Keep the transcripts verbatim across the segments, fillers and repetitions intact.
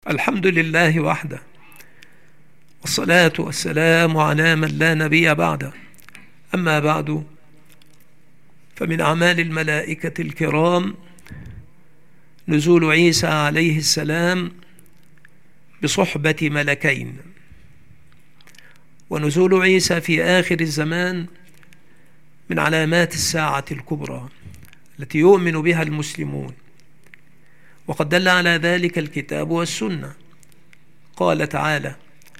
الحمد لله وحده، والصلاة والسلام على من لا نبي بعده. أما بعد، فمن أعمال الملائكة الكرام نزول عيسى عليه السلام بصحبة ملكين. ونزول عيسى في آخر الزمان من علامات الساعة الكبرى التي يؤمن بها المسلمون، وقد دل على ذلك الكتاب والسنة. قال تعالى: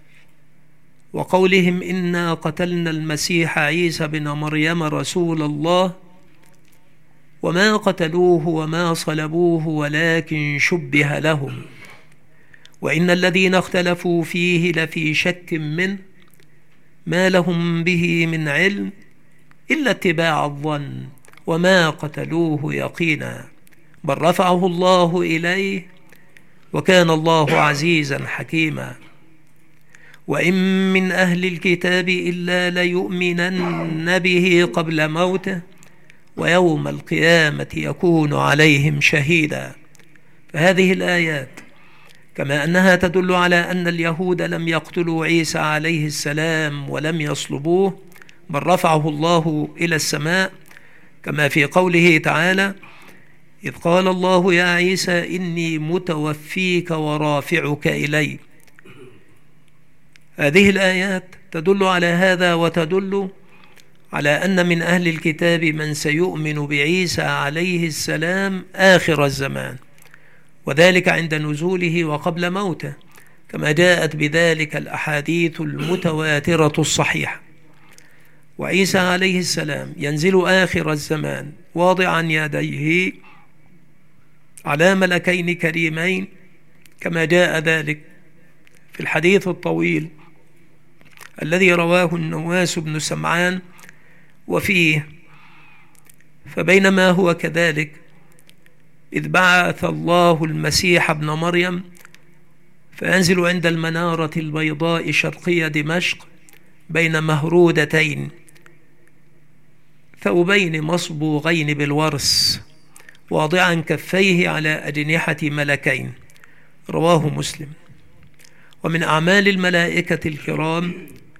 وقولهم إنا قتلنا المسيح عيسى بن مريم رسول الله وما قتلوه وما صلبوه ولكن شبه لهم وإن الذين اختلفوا فيه لفي شك منه ما لهم به من علم إلا اتباع الظن وما قتلوه يقينا بل رفعه الله إليه وكان الله عزيزا حكيما. وإن من أهل الكتاب إلا ليؤمنن به قبل موته ويوم القيامة يكون عليهم شهيدا. فهذه الآيات كما أنها تدل على أن اليهود لم يقتلوا عيسى عليه السلام ولم يصلبوه بل رفعه الله إلى السماء، كما في قوله تعالى: إذ قال الله يا عيسى إني متوفيك ورافعك إلي. هذه الآيات تدل على هذا، وتدل على أن من أهل الكتاب من سيؤمن بعيسى عليه السلام آخر الزمان، وذلك عند نزوله وقبل موته، كما جاءت بذلك الأحاديث المتواترة الصحيحة. وعيسى عليه السلام ينزل آخر الزمان واضعا يديه على ملكين كريمين، كما جاء ذلك في الحديث الطويل الذي رواه النواس بن سمعان، وفيه: فبينما هو كذلك إذ بعث الله المسيح ابن مريم فينزل عند المنارة البيضاء شرقية دمشق بين مهرودتين ثوبين مصبوغين بالورس واضعا كفيه على أجنحة ملكين، رواه مسلم. ومن أعمال الملائكة الكرام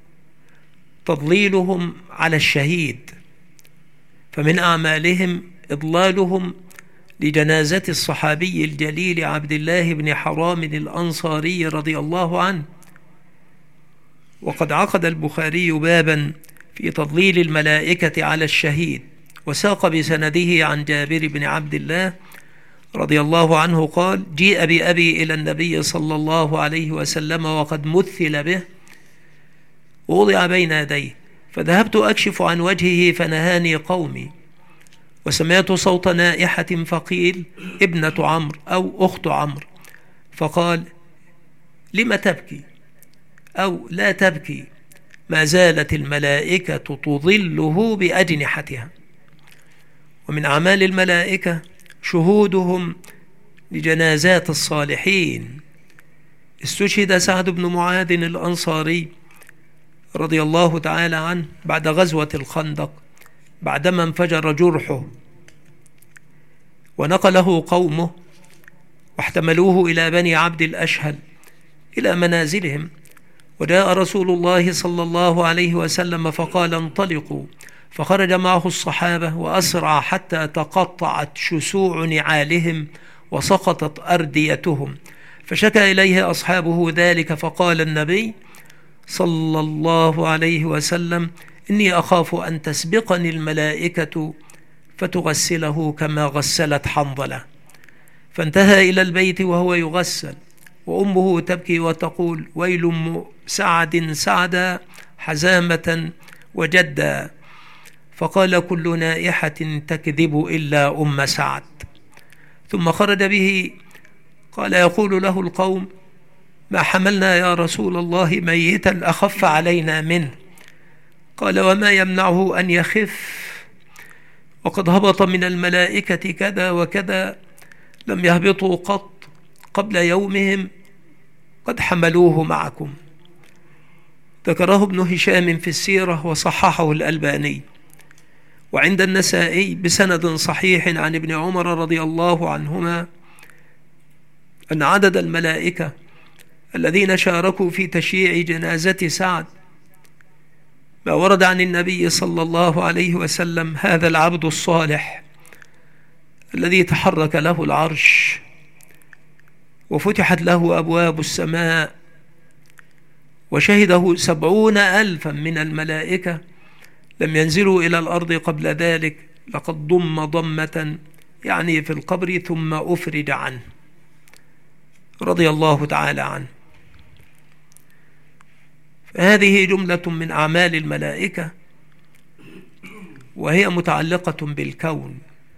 تضليلهم على الشهيد، فمن أعمالهم إضلالهم لجنازة الصحابي الجليل عبد الله بن حرام الأنصاري رضي الله عنه. وقد عقد البخاري بابا في تضليل الملائكة على الشهيد، وساق بسنده عن جابر بن عبد الله رضي الله عنه قال: جيء بأبي إلى النبي صلى الله عليه وسلم وقد مثل به ووضع بين يديه، فذهبت أكشف عن وجهه فنهاني قومي، وسمعت صوت نائحة فقيل: ابنة عمرو أو أخت عمرو، فقال: لم تبكي أو لا تبكي؟ ما زالت الملائكة تظله بأجنحتها. ومن أعمال الملائكة شهودهم لجنازات الصالحين. استشهد سعد بن معاذ الأنصاري رضي الله تعالى عنه بعد غزوة الخندق بعدما انفجر جرحه، ونقله قومه واحتملوه إلى بني عبد الأشهل إلى منازلهم، وجاء رسول الله صلى الله عليه وسلم فقال: انطلقوا، فخرج معه الصحابة وأسرع حتى تقطعت شسوع نعالهم وسقطت أرديتهم، فشكى إليه أصحابه ذلك، فقال النبي صلى الله عليه وسلم: إني أخاف أن تسبقني الملائكة فتغسله كما غسلت حنظلة. فانتهى إلى البيت وهو يغسل، وأمه تبكي وتقول: ويل أم سعد سعدا حزامة وجدا. فقال: كل نائحة تكذب إلا أم سعد. ثم خرج به، قال يقول له القوم: ما حملنا يا رسول الله ميتا أخف علينا منه؟ قال: وما يمنعه أن يخف؟ وقد هبط من الملائكة كذا وكذا لم يهبطوا قط قبل يومهم قد حملوه معكم. ذكره ابن هشام في السيرة وصححه الألباني. وعند النسائي بسند صحيح عن ابن عمر رضي الله عنهما أن عدد الملائكة الذين شاركوا في تشييع جنازة سعد، ما ورد عن النبي صلى الله عليه وسلم: هذا العبد الصالح الذي تحرك له العرش وفتحت له أبواب السماء وشهده سبعون ألفا من الملائكة لم ينزلوا إلى الأرض قبل ذلك، لقد ضم ضمة يعني في القبر ثم أفرج عنه، رضي الله تعالى عنه. فهذه جملة من أعمال الملائكة، وهي متعلقة بالكون.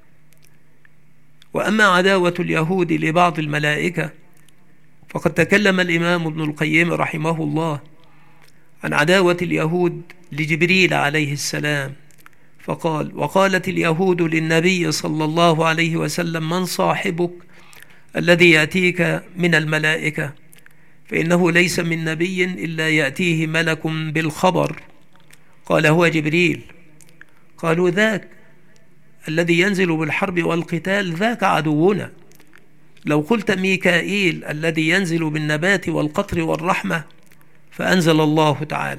وأما عداوة اليهود لبعض الملائكة فقد تكلم الإمام ابن القيم رحمه الله عن عداوة اليهود لجبريل عليه السلام، فقال: وقالت اليهود للنبي صلى الله عليه وسلم: من صاحبك الذي يأتيك من الملائكة؟ فإنه ليس من نبي إلا يأتيه ملك بالخبر. قال: هو جبريل. قالوا: ذاك الذي ينزل بالحرب والقتال ذاك عدونا. لو قلت ميكائيل الذي ينزل بالنبات والقطر والرحمة، فأنزل الله تعالى: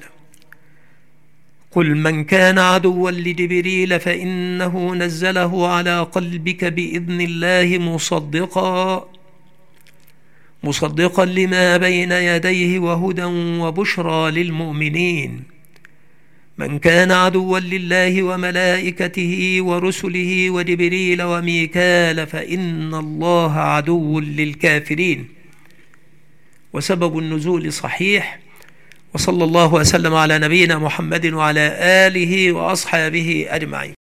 قل من كان عدوا لجبريل فإنه نزله على قلبك بإذن الله مصدقا مصدقا لما بين يديه وهدى وبشرى للمؤمنين. من كان عدوا لله وملائكته ورسله وجبريل وميكال فإن الله عدو للكافرين. وسبب النزول صحيح. وصلى الله وسلم على نبينا محمد وعلى آله وأصحابه أجمعين.